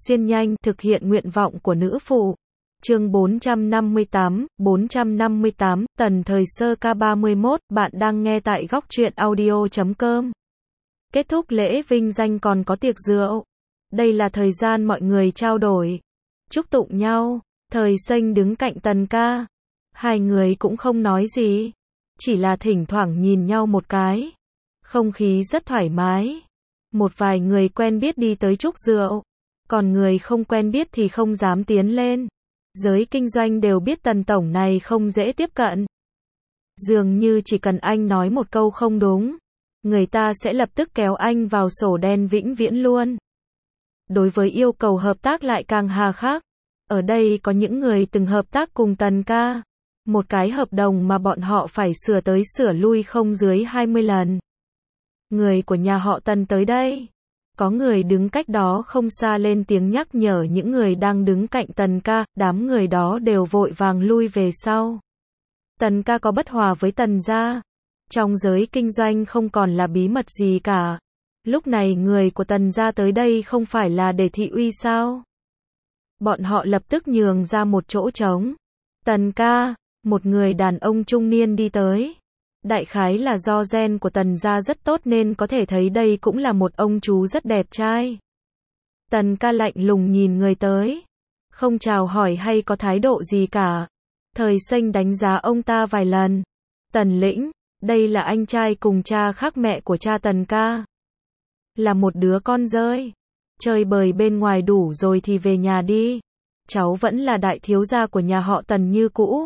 xuyên nhanh, thực hiện nguyện vọng của nữ phụ. Chương 458, Tần Thời Sơ K31, bạn đang nghe tại góc truyện audio.com. Kết thúc lễ vinh danh còn có tiệc rượu. Đây là thời gian mọi người trao đổi, chúc tụng nhau. Thời Xanh đứng cạnh Tần ca. Hai người cũng không nói gì, chỉ là thỉnh thoảng nhìn nhau một cái. Không khí rất thoải mái. Một vài người quen biết đi tới chúc rượu, còn người không quen biết thì không dám tiến lên. Giới kinh doanh đều biết Tần tổng này không dễ tiếp cận. Dường như chỉ cần anh nói một câu không đúng, người ta sẽ lập tức kéo anh vào sổ đen vĩnh viễn luôn. Đối với yêu cầu hợp tác lại càng hà khắc. Ở đây có những người từng hợp tác cùng Tần ca. Một cái hợp đồng mà bọn họ phải sửa tới sửa lui không dưới 20 lần. Người của nhà họ Tần tới đây. Có người đứng cách đó không xa lên tiếng nhắc nhở những người đang đứng cạnh Tần ca, đám người đó đều vội vàng lui về sau. Tần ca có bất hòa với Tần gia. Trong giới kinh doanh không còn là bí mật gì cả. Lúc này người của Tần gia tới đây không phải là để thị uy sao? Bọn họ lập tức nhường ra một chỗ trống. Tần ca, một người đàn ông trung niên đi tới. Đại khái là do gen của Tần gia rất tốt nên có thể thấy đây cũng là một ông chú rất đẹp trai. Tần ca lạnh lùng nhìn người tới, không chào hỏi hay có thái độ gì cả. Thời Xanh đánh giá ông ta vài lần. Tần Lĩnh, đây là anh trai cùng cha khác mẹ của cha Tần ca. Là một đứa con rơi. Chơi bời bên ngoài đủ rồi thì về nhà đi. Cháu vẫn là đại thiếu gia của nhà họ Tần như cũ.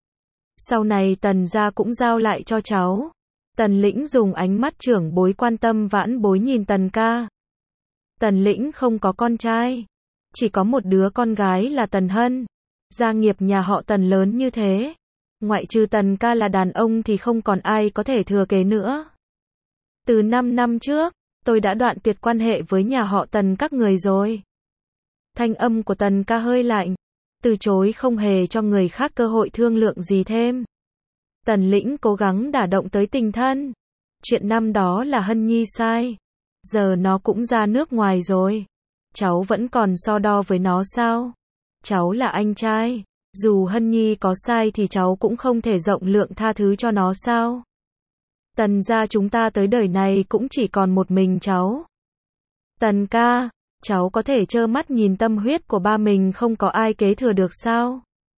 Sau này Tần gia cũng giao lại cho cháu. Tần Lĩnh dùng ánh mắt trưởng bối quan tâm vãn bối nhìn Tần ca. Tần Lĩnh không có con trai, chỉ có một đứa con gái là Tần Hân. Gia nghiệp nhà họ Tần lớn như thế, ngoại trừ Tần ca là đàn ông thì không còn ai có thể thừa kế nữa. Từ 5 năm trước, tôi đã đoạn tuyệt quan hệ với nhà họ Tần các người rồi. Thanh âm của Tần ca hơi lạnh, từ chối không hề cho người khác cơ hội thương lượng gì thêm. Tần Lĩnh cố gắng đả động tới tình thân. Chuyện năm đó là Hân Nhi sai. Giờ nó cũng ra nước ngoài rồi. Cháu vẫn còn so đo với nó sao? Cháu là anh trai. Dù Hân Nhi có sai thì cháu cũng không thể rộng lượng tha thứ cho nó sao? Tần gia chúng ta tới đời này cũng chỉ còn một mình cháu. Tần ca, cháu có thể trơ mắt nhìn tâm huyết của ba mình không có ai kế thừa được sao?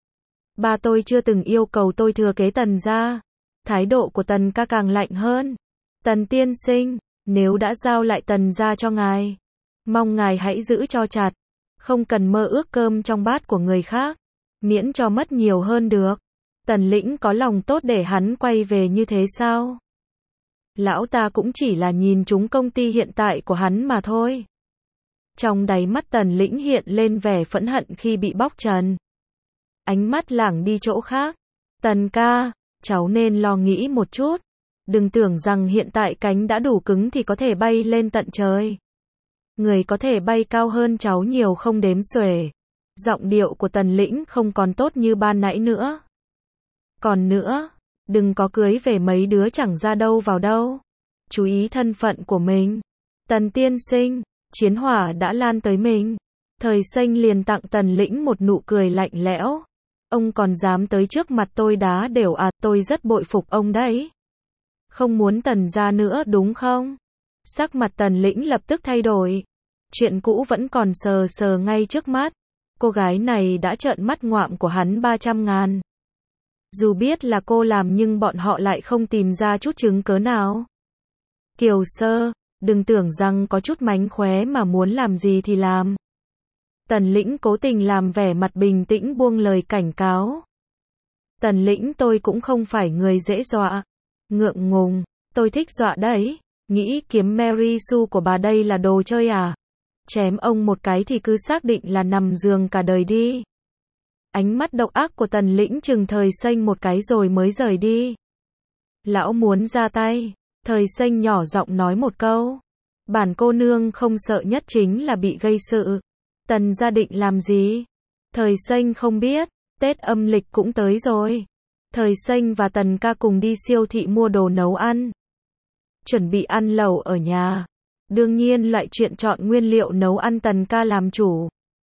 Ba tôi chưa từng yêu cầu tôi thừa kế Tần gia. Thái độ của Tần ca càng lạnh hơn. Tần tiên sinh, nếu đã giao lại Tần gia cho ngài, mong ngài hãy giữ cho chặt. Không cần mơ ước cơm trong bát của người khác, miễn cho mất nhiều hơn được. Tần Lĩnh có lòng tốt để hắn quay về như thế sao? Lão ta cũng chỉ là nhìn trúng công ty hiện tại của hắn mà thôi. Trong đáy mắt Tần Lĩnh hiện lên vẻ phẫn hận khi bị bóc trần. Ánh mắt lảng đi chỗ khác. Tần ca, cháu nên lo nghĩ một chút. Đừng tưởng rằng hiện tại cánh đã đủ cứng thì có thể bay lên tận trời. Người có thể bay cao hơn cháu nhiều không đếm xuể. Giọng điệu của Tần Lĩnh không còn tốt như ban nãy nữa. Còn nữa, đừng có cưới về mấy đứa chẳng ra đâu vào đâu. Chú ý thân phận của mình. Tần tiên sinh, chiến hỏa đã lan tới mình. Thời Xanh liền tặng Tần Lĩnh một nụ cười lạnh lẽo. Ông còn dám tới trước mặt tôi đá đều à, tôi rất bội phục ông đấy. Không muốn Tần gia nữa đúng không? Sắc mặt Tần Lĩnh lập tức thay đổi. Chuyện cũ vẫn còn sờ sờ ngay trước mắt. Cô gái này đã trợn mắt ngoạm của hắn 300.000. Dù biết là cô làm nhưng bọn họ lại không tìm ra chút chứng cớ nào. Kiều Sơ, đừng tưởng rằng có chút mánh khóe mà muốn làm gì thì làm. Tần Lĩnh cố tình làm vẻ mặt bình tĩnh buông lời cảnh cáo. Tần Lĩnh, tôi cũng không phải người dễ dọa. Ngượng ngùng, tôi thích dọa đấy. Nghĩ kiếm Mary Sue của bà đây là đồ chơi à? Chém ông một cái thì cứ xác định là nằm giường cả đời đi. Ánh mắt độc ác của Tần Lĩnh chừng Thời Xanh một cái rồi mới rời đi. Lão muốn ra tay. Thời Xanh nhỏ giọng nói một câu. Bản cô nương không sợ nhất chính là bị gây sự. Tần gia định làm gì? Thời Xanh không biết. Tết âm lịch cũng tới rồi. Thời Xanh và Tần ca cùng đi siêu thị mua đồ nấu ăn. Chuẩn bị ăn lẩu ở nhà. Đương nhiên loại chuyện chọn nguyên liệu nấu ăn Tần ca làm chủ.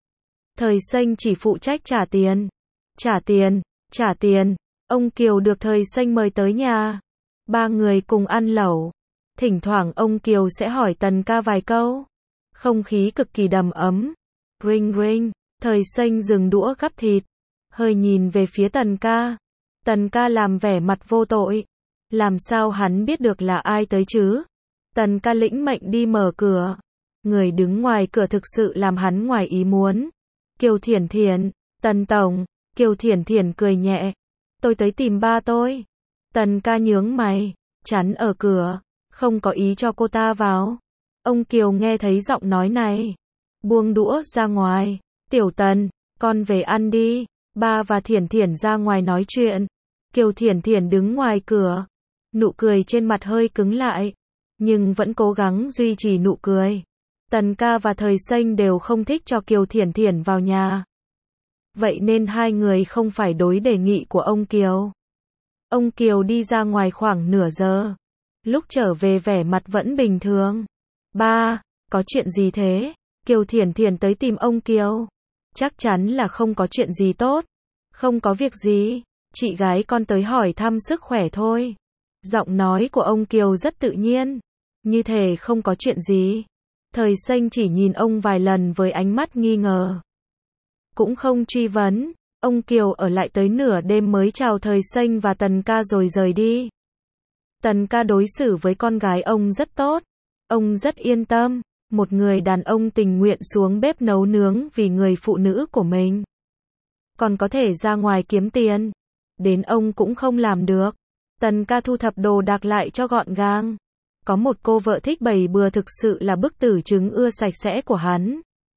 Thời Xanh chỉ phụ trách trả tiền. Trả tiền, trả tiền. Ông Kiều được Thời Xanh mời tới nhà. Ba người cùng ăn lẩu. Thỉnh thoảng ông Kiều sẽ hỏi Tần ca vài câu. Không khí cực kỳ đầm ấm. Ring ring, Thời Xanh dừng đũa gắp thịt. Hơi nhìn về phía Tần ca. Tần ca làm vẻ mặt vô tội. Làm sao hắn biết được là ai tới chứ? Tần ca lĩnh mệnh đi mở cửa. Người đứng ngoài cửa thực sự làm hắn ngoài ý muốn. Kiều Thiển Thiển, Tần tổng. Kiều Thiển Thiển cười nhẹ. Tôi tới tìm ba tôi. Tần ca nhướng mày, chắn ở cửa, không có ý cho cô ta vào. Ông Kiều nghe thấy giọng nói này, buông đũa ra ngoài. Tiểu Tần, con về ăn đi. Ba và Thiển Thiển ra ngoài nói chuyện. Kiều Thiển Thiển đứng ngoài cửa. Nụ cười trên mặt hơi cứng lại, nhưng vẫn cố gắng duy trì nụ cười. Tần ca và Thời Xanh đều không thích cho Kiều Thiển Thiển vào nhà. Vậy nên hai người không phải đối đề nghị của ông Kiều. Ông Kiều đi ra ngoài khoảng nửa giờ. Lúc trở về vẻ mặt vẫn bình thường. Ba, có chuyện gì thế? Kiều Thiển Thiển tới tìm ông Kiều. Chắc chắn là không có chuyện gì tốt. Không có việc gì. Chị gái con tới hỏi thăm sức khỏe thôi. Giọng nói của ông Kiều rất tự nhiên. Như thể không có chuyện gì. Thời Xanh chỉ nhìn ông vài lần với ánh mắt nghi ngờ. Cũng không truy vấn. Ông Kiều ở lại tới nửa đêm mới chào Thời Xanh và Tần ca rồi rời đi. Tần ca đối xử với con gái ông rất tốt. Ông rất yên tâm. Một người đàn ông tình nguyện xuống bếp nấu nướng vì người phụ nữ của mình. Còn có thể ra ngoài kiếm tiền. Đến ông cũng không làm được. Tần ca thu thập đồ đạc lại cho gọn gàng. Có một cô vợ thích bày bừa thực sự là bức tử trứng ưa sạch sẽ của hắn.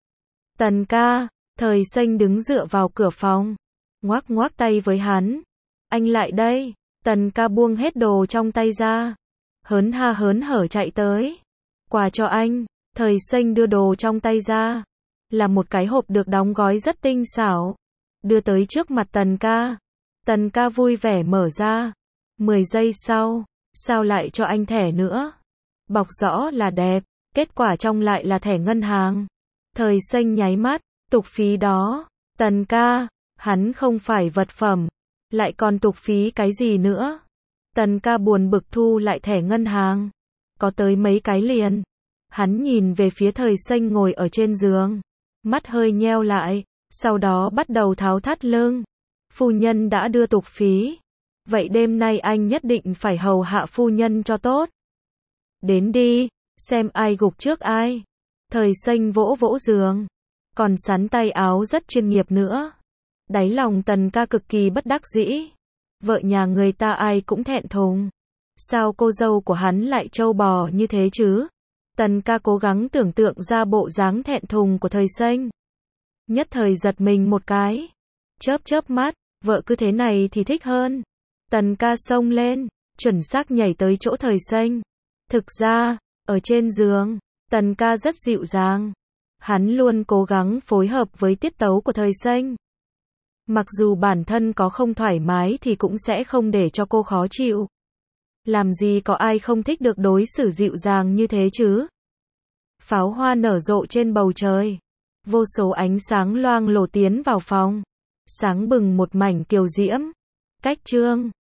Tần ca, Thời Xanh đứng dựa vào cửa phòng. Ngoác ngoác tay với hắn. Anh lại đây. Tần ca buông hết đồ trong tay ra. Hớn hở chạy tới. Quà cho anh. Thời Xanh đưa đồ trong tay ra. Là một cái hộp được đóng gói rất tinh xảo. Đưa tới trước mặt Tần ca. Tần ca vui vẻ mở ra. 10 giây sau. Sao lại cho anh thẻ nữa? Bọc rõ là đẹp. Kết quả trong lại là thẻ ngân hàng. Thời Xanh nháy mắt. Tục phí đó. Tần ca. Hắn không phải vật phẩm. Lại còn tục phí cái gì nữa? Tần ca buồn bực thu lại thẻ ngân hàng. Có tới mấy cái liền. Hắn nhìn về phía Thời Xanh ngồi ở trên giường. Mắt hơi nheo lại. Sau đó bắt đầu tháo thắt lưng. Phu nhân đã đưa tục phí. Vậy đêm nay anh nhất định phải hầu hạ phu nhân cho tốt. Đến đi. Xem ai gục trước ai. Thời Xanh vỗ vỗ giường. Còn sắn tay áo rất chuyên nghiệp nữa. Đáy lòng Tần ca cực kỳ bất đắc dĩ. Vợ nhà người ta ai cũng thẹn thùng. Sao cô dâu của hắn lại trâu bò như thế chứ? Tần ca cố gắng tưởng tượng ra bộ dáng thẹn thùng của Thời Xanh. Nhất thời giật mình một cái. Chớp mắt, vợ cứ thế này thì thích hơn. Tần ca xông lên, chuẩn xác nhảy tới chỗ Thời Xanh. Thực ra, ở trên giường, Tần ca rất dịu dàng. Hắn luôn cố gắng phối hợp với tiết tấu của Thời Xanh. Mặc dù bản thân có không thoải mái thì cũng sẽ không để cho cô khó chịu. Làm gì có ai không thích được đối xử dịu dàng như thế chứ? Pháo hoa nở rộ trên bầu trời. Vô số ánh sáng loang lổ tiến vào phòng. Sáng bừng một mảnh kiều diễm. Cách chương